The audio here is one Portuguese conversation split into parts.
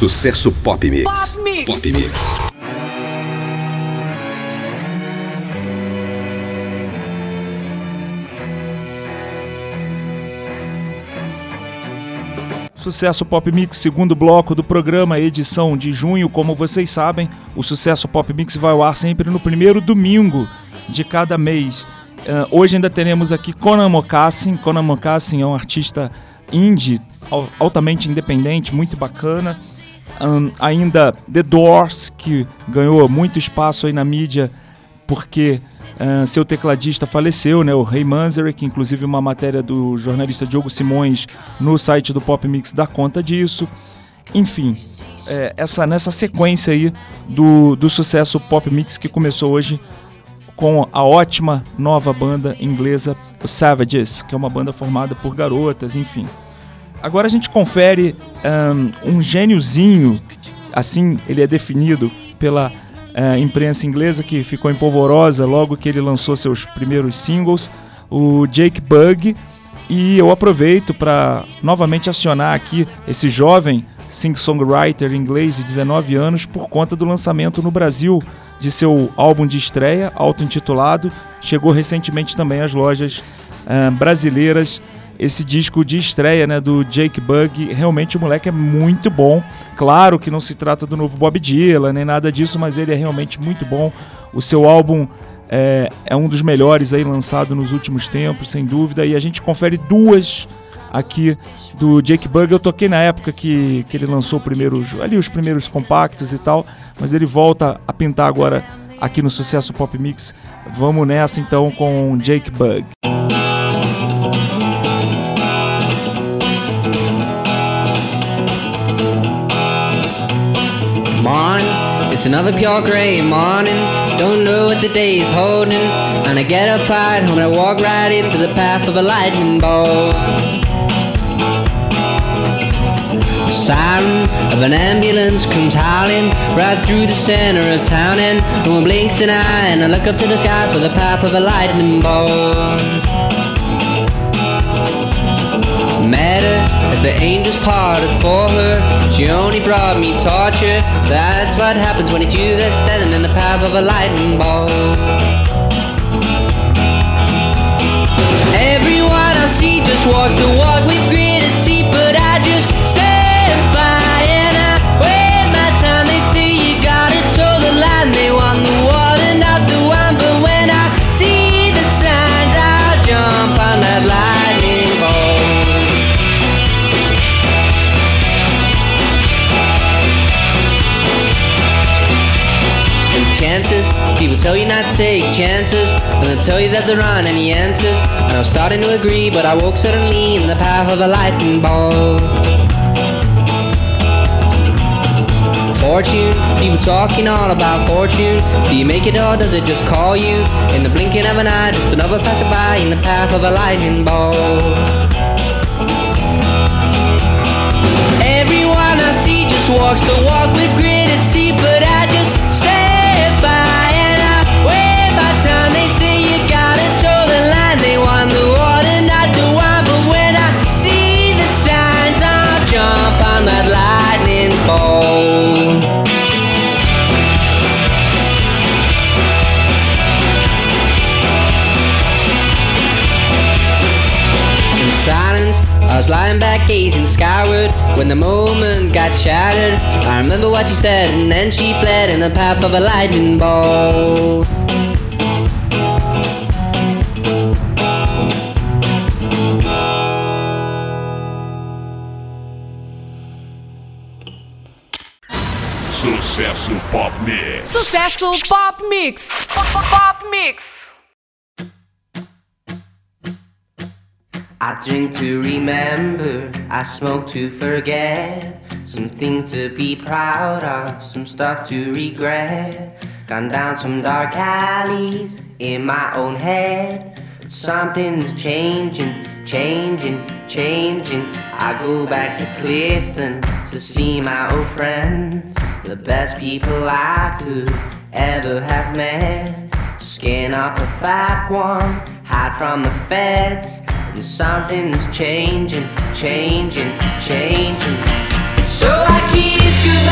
Sucesso Pop Mix. Pop Mix. Sucesso Pop Mix, segundo bloco do programa, edição de junho. Como vocês sabem, o Sucesso Pop Mix vai ao ar sempre no primeiro domingo de cada mês. Hoje ainda teremos aqui Conan Mocassin. Conan Mocassin é um artista indie, altamente independente, muito bacana. Ainda The Doors, que ganhou muito espaço aí na mídia porque seu tecladista faleceu, né, o Ray Manzarek, inclusive uma matéria do jornalista Diogo Simões no site do Pop Mix dá conta disso. Enfim, nessa sequência aí do sucesso Pop Mix, que começou hoje com a ótima nova banda inglesa, os Savages, que é uma banda formada por garotas, enfim. Agora a gente confere um gêniozinho, assim ele é definido pela imprensa inglesa, que ficou empolvorosa logo que ele lançou seus primeiros singles, o Jake Bugg. E eu aproveito para novamente acionar aqui esse jovem singer-songwriter inglês de 19 anos por conta do lançamento no Brasil de seu álbum de estreia, auto-intitulado. Chegou recentemente também às lojas brasileiras esse disco de estreia, né, do Jake Bugg. Realmente o moleque é muito bom. Claro que não se trata do novo Bob Dylan, nem nada disso, mas ele é realmente muito bom. O seu álbum é um dos melhores aí lançado nos últimos tempos, sem dúvida. E a gente confere duas aqui do Jake Bugg. Eu toquei na época que ele lançou os primeiros compactos e tal, mas ele volta a pintar agora aqui no Sucesso Pop Mix. Vamos nessa então com Jake Bugg. Morning, it's another pure grey morning. Don't know what the day is holding. And I get up right home and I walk right into the path of a lightning bolt. The siren of an ambulance comes howling right through the center of town, and no one blinks an eye, and I look up to the sky for the path of a lightning bolt. Met her as the angels parted for her. She only brought me torture. That's what happens when it's you that's standing in the path of a lightning bolt. Everyone I see just walks the walk with gritted teeth, but I just stand by and I wait my time. They say you gotta toe the line. They want the water, not the wine, but when I see the signs, I'll jump on that lightning bolt. Chances, people tell you not to take chances, and they'll tell you that there aren't any answers. And I was starting to agree, but I woke suddenly in the path of a lightning bolt. Fortune, people talking all about fortune. Do you make it or does it just call you? In the blinking of an eye, just another passerby in the path of a lightning bolt. Everyone I see just walks the walk with gritted teeth, but I just stand by and I wait my time. They say you gotta toe the line. They want the water, not the wine, but when I see the signs, I'll jump on that lightning bolt. In silence, I was lying back gazing skyward when the moment got shattered. I remember what she said, and then she fled in the path of a lightning bolt. Sucesso Pop Mix. Sucesso Pop Mix. Pop Mix. I drink to remember, I smoke to forget. Some things to be proud of, some stuff to regret. Gone down some dark alleys in my own head. But something's changing, changing, changing. I go back to Clifton to see my old friends, the best people I could ever have met. Skin up a fat one, hide from the feds. And something's changing, changing, changing. So I kiss goodbye.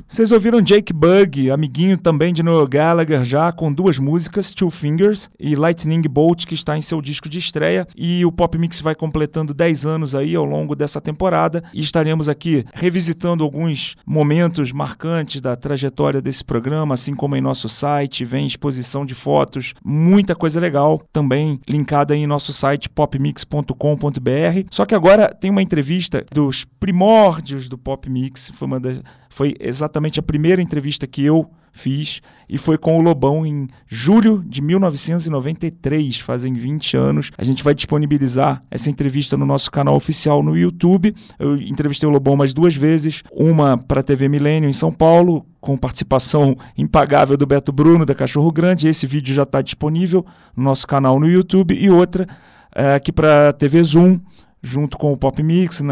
Vocês ouviram Jake Bugg, amiguinho também de Noel Gallagher, já com 2 músicas, Two Fingers e Lightning Bolt, que está em seu disco de estreia. E o Pop Mix vai completando 10 anos aí ao longo dessa temporada e estaremos aqui revisitando alguns momentos marcantes da trajetória desse programa, assim como em nosso site, vem exposição de fotos, muita coisa legal, também linkada em nosso site popmix.com.br. Só que agora tem uma entrevista dos primórdios do Pop Mix, foi exatamente a primeira entrevista que eu fiz e foi com o Lobão em julho de 1993, fazem 20 anos. A gente vai disponibilizar essa entrevista no nosso canal oficial no YouTube. Eu entrevistei o Lobão mais 2 vezes, uma para a TV Milênio em São Paulo, com participação impagável do Beto Bruno, da Cachorro Grande. Esse vídeo já está disponível no nosso canal no YouTube, e outra aqui para a TV Zoom, junto com o Pop Mix,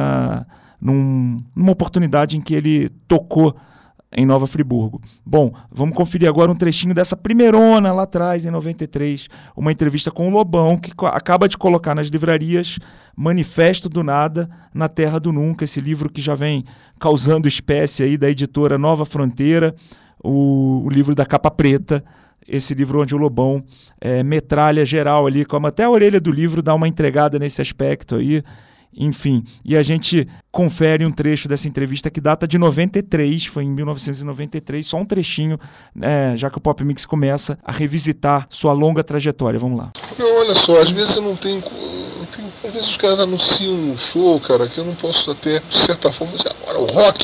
numa oportunidade em que ele tocou em Nova Friburgo. Bom, vamos conferir agora um trechinho dessa primeirona lá atrás, em 93, uma entrevista com o Lobão, que acaba de colocar nas livrarias Manifesto do Nada, na Terra do Nunca, esse livro que já vem causando espécie aí da editora Nova Fronteira, o livro da capa preta, esse livro onde o Lobão metralha geral ali, como até a orelha do livro dá uma entregada nesse aspecto aí. Enfim, e a gente confere um trecho dessa entrevista que data de 93, foi em 1993, só um trechinho, já que o Pop Mix começa a revisitar sua longa trajetória. Vamos lá. Não, olha só, às vezes eu não tenho... Às vezes os caras anunciam um show, cara, que eu não posso até, de certa forma, dizer, agora o rock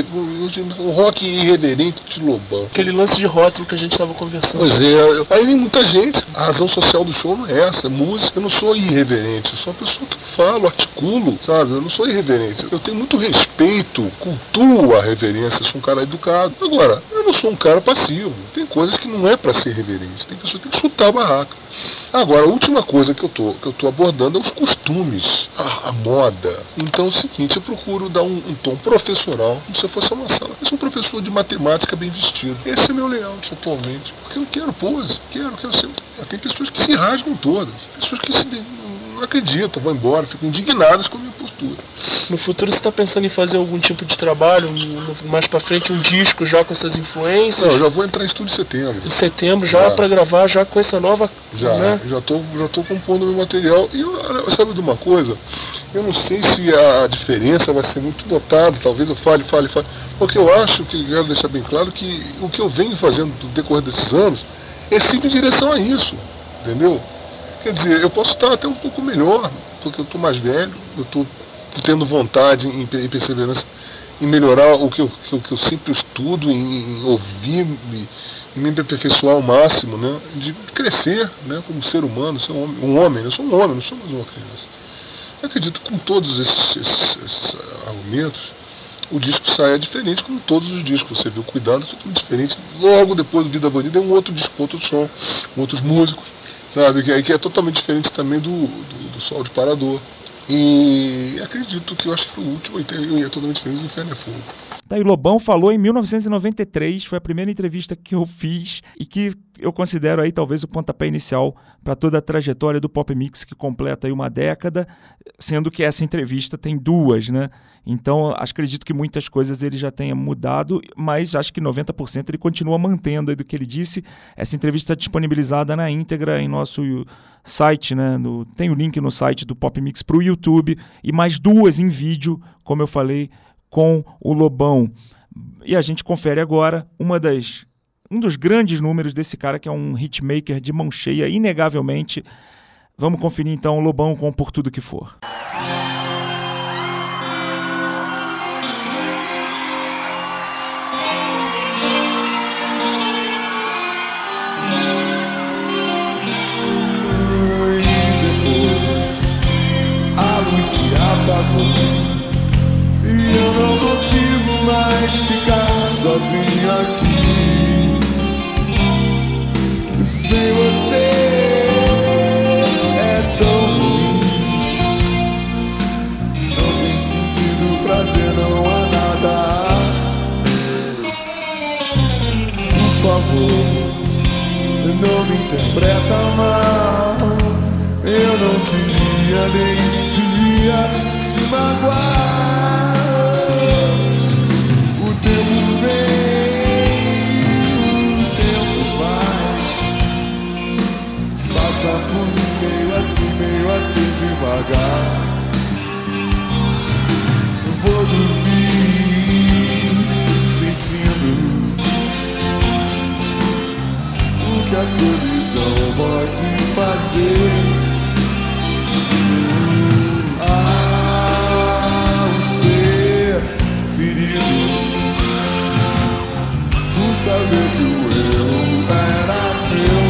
irreverente de Lobão. Aquele lance de rótulo que a gente estava conversando. Pois é, aí vem muita gente. A razão social do show não é essa, é música. Eu não sou irreverente, eu sou uma pessoa que falo, articulo, sabe? Eu não sou irreverente. Eu tenho muito respeito, cultuo a reverência, sou um cara educado. Agora, eu não sou um cara passivo. Tem coisas que não é pra ser reverente, tem pessoas que tem que chutar a barraca. Agora, a última coisa que eu tô abordando é os costumes, a moda. Então é o seguinte, eu procuro dar um tom professoral, como se eu fosse uma sala. Eu sou um professor de matemática bem vestido. Esse é meu layout atualmente. Porque eu não quero pose, quero ser... Tem pessoas que se rasgam todas, pessoas que não acreditam, vão embora, ficam indignadas com a minha postura. No futuro você está pensando em fazer algum tipo de trabalho, mais pra frente um disco já com essas influências? Não, eu já vou entrar em estúdio em setembro. Em setembro já para gravar já com essa nova... Já tô compondo meu material. E sabe de uma coisa? Eu não sei se a diferença vai ser muito notada, talvez eu fale. Porque eu acho que, quero deixar bem claro, que o que eu venho fazendo no decorrer desses anos é sempre em direção a isso, entendeu? Quer dizer, eu posso estar até um pouco melhor, porque eu estou mais velho, eu estou tendo vontade e perseverança em melhorar o que eu sempre estudo, em ouvir, em me aperfeiçoar ao máximo, né? De crescer, né? Como ser humano, ser um homem. Eu sou um homem, não sou mais uma criança. Eu acredito que com todos esses argumentos, o disco saia diferente, como todos os discos. Você viu, Cuidado, tudo diferente. Logo depois do Vida Bandida é um outro disco, outro som, outros músicos, sabe? Que é totalmente diferente também do Sol de Parador. E acredito que eu acho que foi o último, e é totalmente diferente do Inferno é Fogo. Tá, e Lobão falou em 1993, foi a primeira entrevista que eu fiz e que eu considero aí talvez o pontapé inicial para toda a trajetória do Pop Mix, que completa aí uma década, sendo que essa entrevista tem 2, né? Então, acredito que muitas coisas ele já tenha mudado, mas acho que 90% ele continua mantendo aí do que ele disse. Essa entrevista está disponibilizada na íntegra em nosso site, né? Tem o link no site do Pop Mix para o YouTube, e mais 2 em vídeo, como eu falei, com o Lobão. E a gente confere agora um dos grandes números desse cara, que é um hitmaker de mão cheia, inegavelmente. Vamos conferir então o Lobão com Por Tudo Que For. E eu não consigo mais ficar sozinho aqui. Sem você é tão ruim. Não tem sentido, prazer, não há nada. Por favor, não me interpreta mal. Eu não queria nem devia se magoar. O tempo vem solidão pode fazer. Um ser ferido por saber que o erro era meu.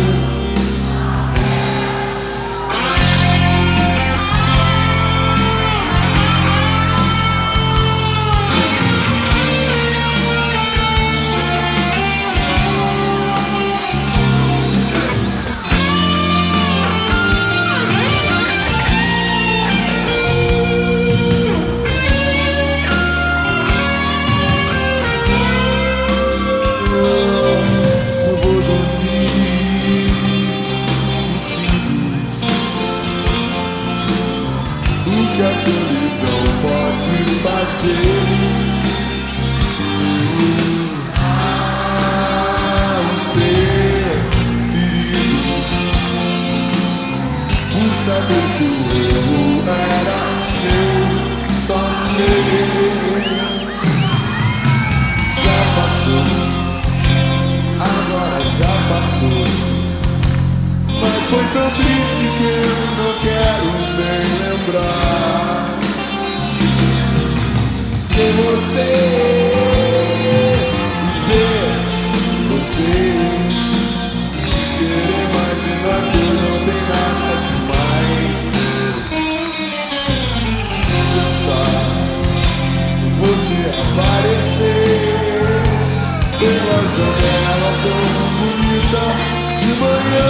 Que a solidão pode fazer. Um ser ferido por saber que o erro era meu, só meu. Já passou, agora já passou, mas foi tão triste que eu não quero nem lembrar. Que você ver você querer mais de nós dois não tem nada demais. Pensar você aparecer pela janela tão bonita de manhã.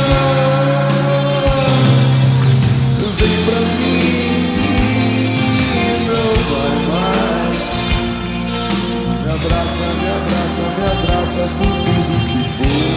Vem pra mim, não vai mais. Me abraça, me abraça, me abraça por tudo que for.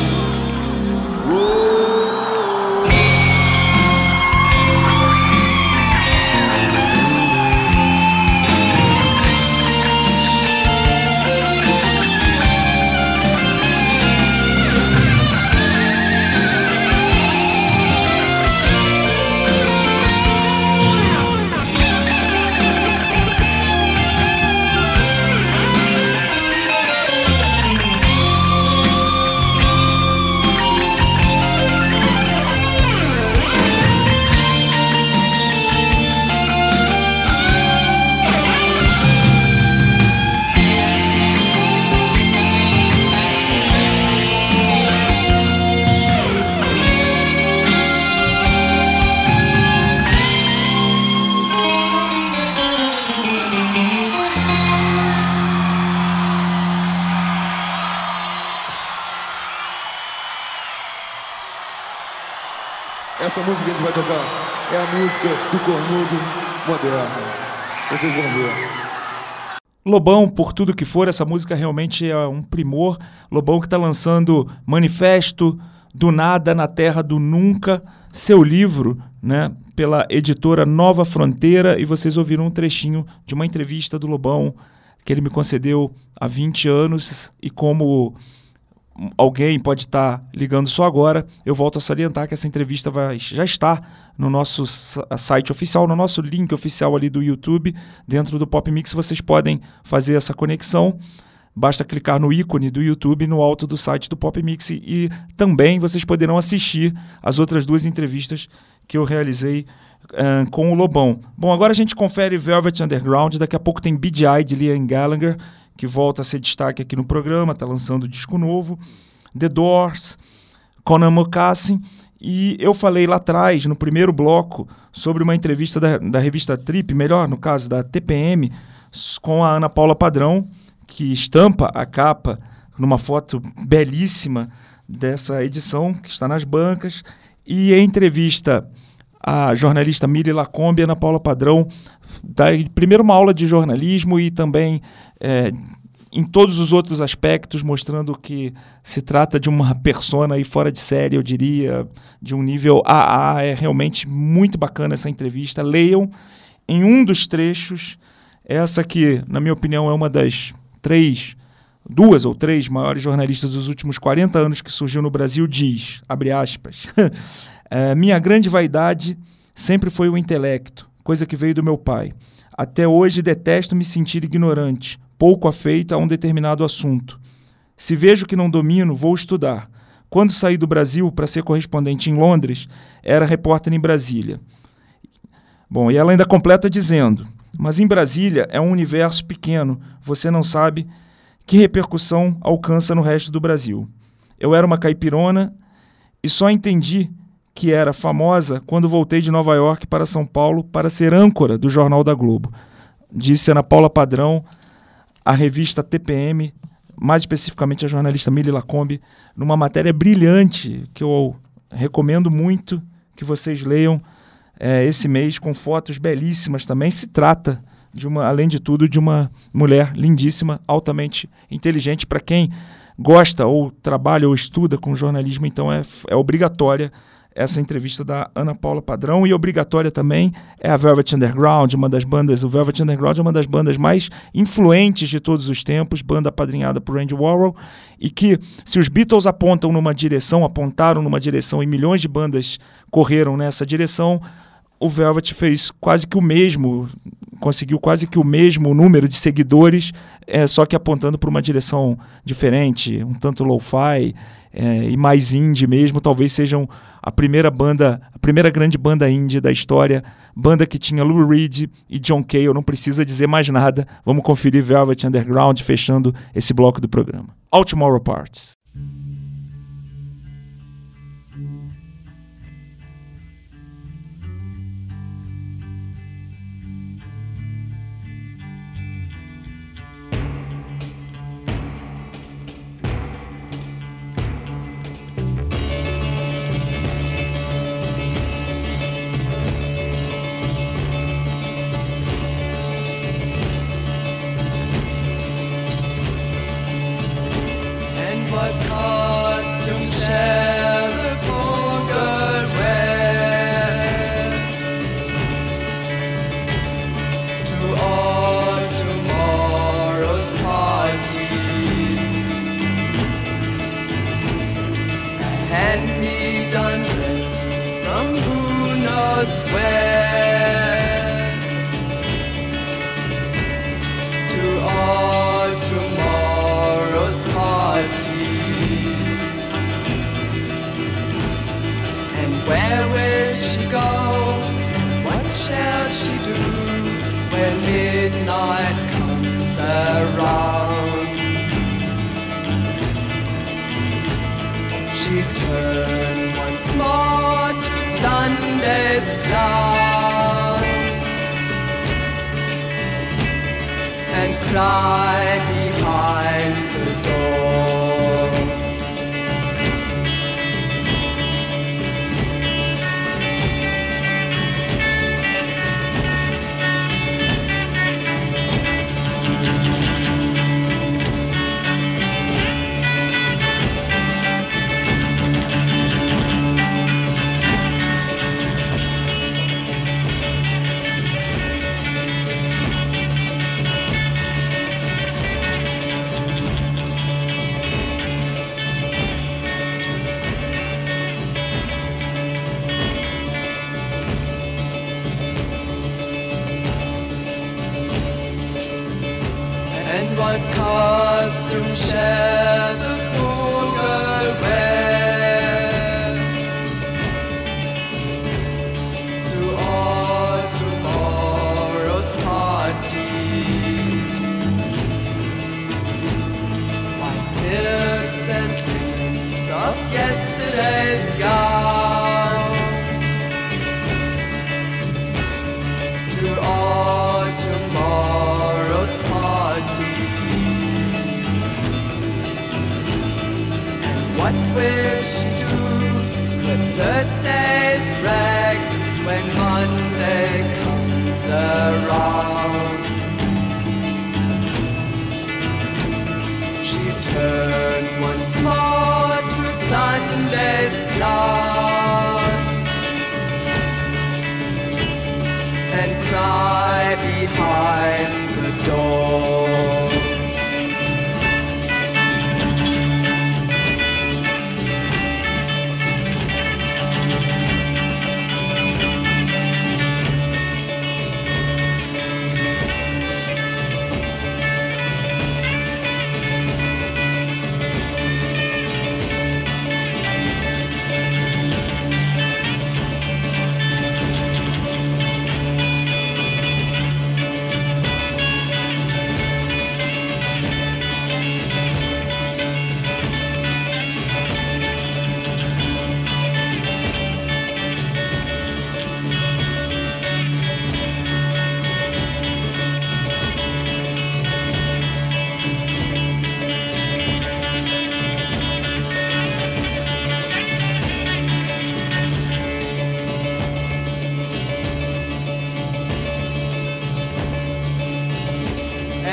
Essa música que a gente vai tocar é a música do cornudo moderno. Vocês vão ver. Lobão, por tudo que for, essa música realmente é um primor. Lobão que está lançando Manifesto do Nada na Terra do Nunca, seu livro, né, pela editora Nova Fronteira, e vocês ouviram um trechinho de uma entrevista do Lobão que ele me concedeu há 20 anos, e como alguém pode estar ligando só agora, eu volto a salientar que essa entrevista já está no nosso site oficial, no nosso link oficial ali do YouTube, dentro do Pop Mix. Vocês podem fazer essa conexão, basta clicar no ícone do YouTube no alto do site do Pop Mix, e também vocês poderão assistir as outras duas entrevistas que eu realizei com o Lobão. Bom, agora a gente confere Velvet Underground, daqui a pouco tem BGI de Liam Gallagher, que volta a ser destaque aqui no programa, está lançando disco novo, The Doors, Conan Mocassin, e eu falei lá atrás, no primeiro bloco, sobre uma entrevista da revista Trip, melhor, no caso, da TPM, com a Ana Paula Padrão, que estampa a capa numa foto belíssima dessa edição, que está nas bancas, e a entrevista a jornalista Miri Lacombe e Ana Paula Padrão, primeiro uma aula de jornalismo e também em todos os outros aspectos, mostrando que se trata de uma persona aí fora de série, eu diria, de um nível AA. É realmente muito bacana essa entrevista. Leiam em um dos trechos, essa que, na minha opinião, é uma das duas ou três maiores jornalistas dos últimos 40 anos que surgiu no Brasil, diz, abre aspas, minha grande vaidade sempre foi o intelecto, coisa que veio do meu pai. Até hoje detesto me sentir ignorante, pouco afeito a um determinado assunto. Se vejo que não domino, vou estudar. Quando saí do Brasil para ser correspondente em Londres, era repórter em Brasília. Bom, e ela ainda completa dizendo: mas em Brasília é um universo pequeno, você não sabe que repercussão alcança no resto do Brasil. Eu era uma caipirona e só entendi que era famosa quando voltei de Nova York para São Paulo para ser âncora do Jornal da Globo. Disse Ana Paula Padrão, a revista TPM, mais especificamente a jornalista Mili Lacombe, numa matéria brilhante que eu recomendo muito que vocês leiam esse mês, com fotos belíssimas também. Se trata, além de tudo, de uma mulher lindíssima, altamente inteligente. Para quem gosta ou trabalha ou estuda com jornalismo, então é obrigatória essa entrevista da Ana Paula Padrão, e obrigatória também é a Velvet Underground, o Velvet Underground é uma das bandas mais influentes de todos os tempos, banda apadrinhada por Andy Warhol, e que, se os Beatles apontaram numa direção e milhões de bandas correram nessa direção, o Velvet fez quase que o mesmo, conseguiu quase que o mesmo número de seguidores, só que apontando para uma direção diferente, um tanto lo-fi, e mais indie mesmo. Talvez sejam a primeira grande banda indie da história, banda que tinha Lou Reed e John Cale, não precisa dizer mais nada. Vamos conferir Velvet Underground, fechando esse bloco do programa. All Tomorrow Parts.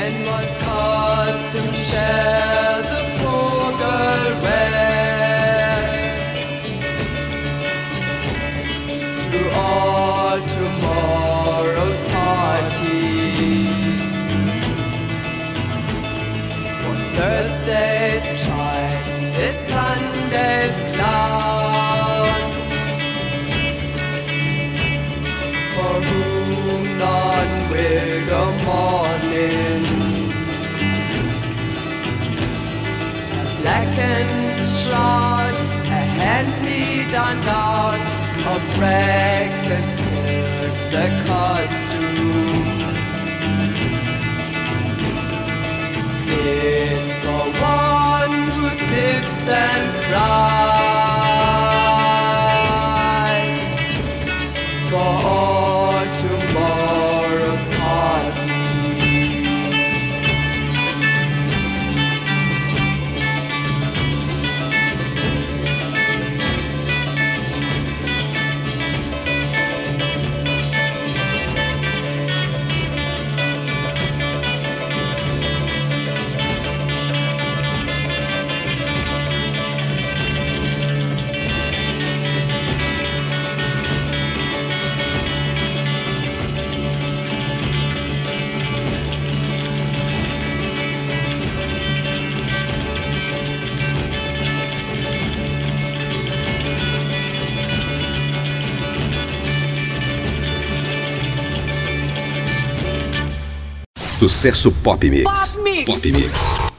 And what costume shall the poor girl wear to all tomorrow's parties? For Thursday's child is Sunday's clown, for whom none will go mourning. A blackened shroud, a hand-me-down gown of rags and silks, a costume fit for one who sits and cries for all tomorrow's parties. Sucesso Pop Mix. Pop Mix. Pop Mix.